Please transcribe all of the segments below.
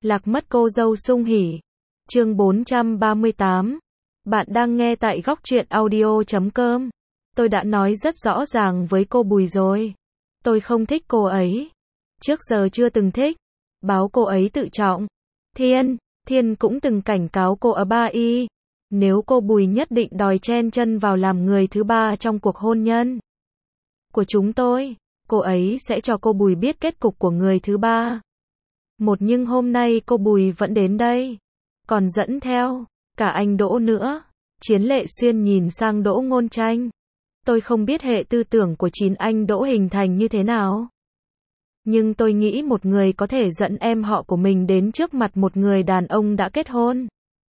Lạc mất cô dâu sung hỉ. Chương 438. Bạn đang nghe tại góc truyện audio.com. Tôi đã nói rất rõ ràng với cô Bùi rồi. Tôi không thích cô ấy. Trước giờ chưa từng thích. Báo cô ấy tự trọng. Thiên cũng từng cảnh cáo cô ở Ba Y. Nếu cô Bùi nhất định đòi chen chân vào làm người thứ ba trong cuộc hôn nhân của chúng tôi, cô ấy sẽ cho cô Bùi biết kết cục của người thứ ba. Nhưng hôm nay cô Bùi vẫn đến đây. Còn dẫn theo cả anh Đỗ nữa. Chiến Lệ Xuyên nhìn sang Đỗ Ngôn Tranh. Tôi không biết hệ tư tưởng của chín anh Đỗ hình thành như thế nào. Nhưng tôi nghĩ một người có thể dẫn em họ của mình đến trước mặt một người đàn ông đã kết hôn.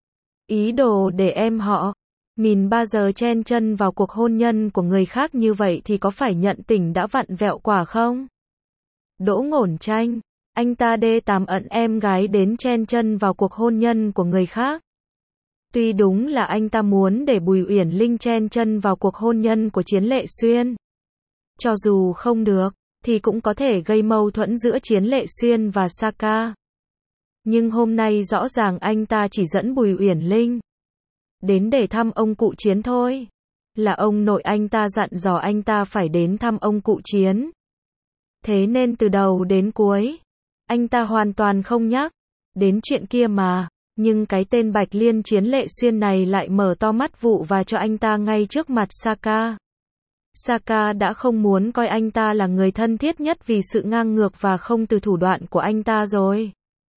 Ý đồ để em họ mình bao giờ chen chân vào cuộc hôn nhân của người khác như vậy thì có phải nhận tình đã vặn vẹo quả không? Đỗ Ngôn Tranh, anh ta đê tàm ẩn em gái đến chen chân vào cuộc hôn nhân của người khác. Tuy đúng là anh ta muốn để Bùi Uyển Linh chen chân vào cuộc hôn nhân của Chiến Lệ Xuyên. Cho dù không được, thì cũng có thể gây mâu thuẫn giữa Chiến Lệ Xuyên và Saka. Nhưng hôm nay rõ ràng anh ta chỉ dẫn Bùi Uyển Linh đến để thăm ông cụ Chiến thôi. Là ông nội anh ta dặn dò anh ta phải đến thăm ông cụ Chiến. Thế nên từ đầu đến cuối, anh ta hoàn toàn không nhắc đến chuyện kia mà. Nhưng cái tên Bạch Liên Chiến Lệ Xuyên này lại mở to mắt vụ và cho anh ta ngay trước mặt Saka. Saka đã không muốn coi anh ta là người thân thiết nhất vì sự ngang ngược và không từ thủ đoạn của anh ta rồi.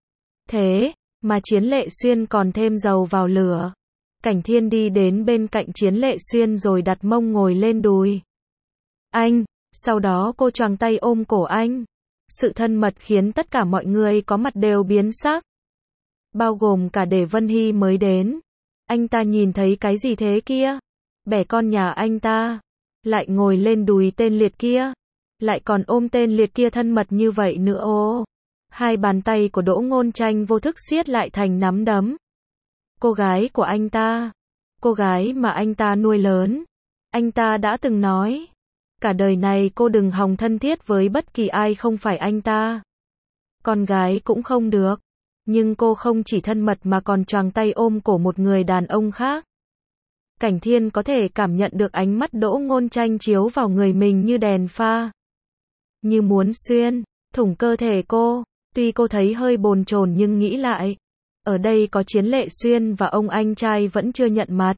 Thế mà Chiến Lệ Xuyên còn thêm dầu vào lửa. Cảnh Thiên đi đến bên cạnh Chiến Lệ Xuyên rồi đặt mông ngồi lên đùi anh. Sau đó cô choàng tay ôm cổ anh. Sự thân mật khiến tất cả mọi người có mặt đều biến sắc. Bao gồm cả Đề Vân Hy mới đến. Anh ta nhìn thấy cái gì thế kia? Bẻ con nhà anh ta. Lại ngồi lên đùi tên liệt kia. Lại còn ôm tên liệt kia thân mật như vậy nữa ô. Hai bàn tay của Đỗ Ngôn Tranh vô thức siết lại thành nắm đấm. Cô gái của anh ta. Cô gái mà anh ta nuôi lớn. Anh ta đã từng nói. Cả đời này cô đừng hòng thân thiết với bất kỳ ai không phải anh ta. Con gái cũng không được. Nhưng cô không chỉ thân mật mà còn choàng tay ôm cổ một người đàn ông khác. Cảnh Thiên có thể cảm nhận được ánh mắt Đỗ Ngôn Tranh chiếu vào người mình như đèn pha. Như muốn xuyên thủng cơ thể cô. Tuy cô thấy hơi bồn chồn nhưng nghĩ lại. Ở đây có Chiến Lệ Xuyên và ông anh trai vẫn chưa nhận mặt.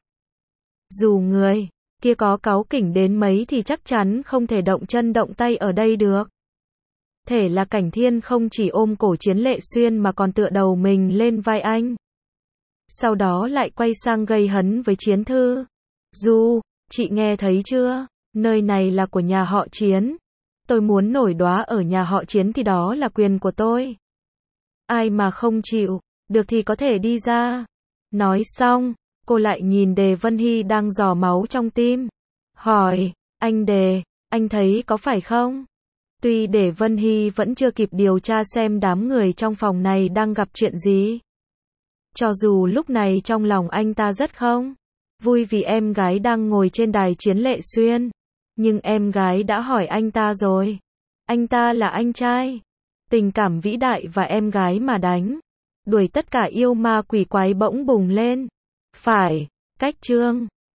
Dù người kia có cáu kỉnh đến mấy thì chắc chắn không thể động chân động tay ở đây được. Thể là Cảnh Thiên không chỉ ôm cổ Chiến Lệ Xuyên mà còn tựa đầu mình lên vai anh. Sau đó lại quay sang gây hấn với Chiến Thư. Du, chị nghe thấy chưa? Nơi này là của nhà họ Chiến. Tôi muốn nổi đoá ở nhà họ Chiến thì đó là quyền của tôi. Ai mà không chịu, được thì có thể đi ra. Nói xong, cô lại nhìn Đề Vân Hy đang rò máu trong tim. Hỏi, anh Đề, anh thấy có phải không? Tuy Đề Vân Hy vẫn chưa kịp điều tra xem đám người trong phòng này đang gặp chuyện gì. Cho dù lúc này trong lòng anh ta rất không vui vì em gái đang ngồi trên đài Chiến Lệ Xuyên. Nhưng em gái đã hỏi anh ta rồi. Anh ta là anh trai. Tình cảm vĩ đại và em gái mà đánh đuổi tất cả yêu ma quỷ quái bỗng bùng lên. Phải, cách chương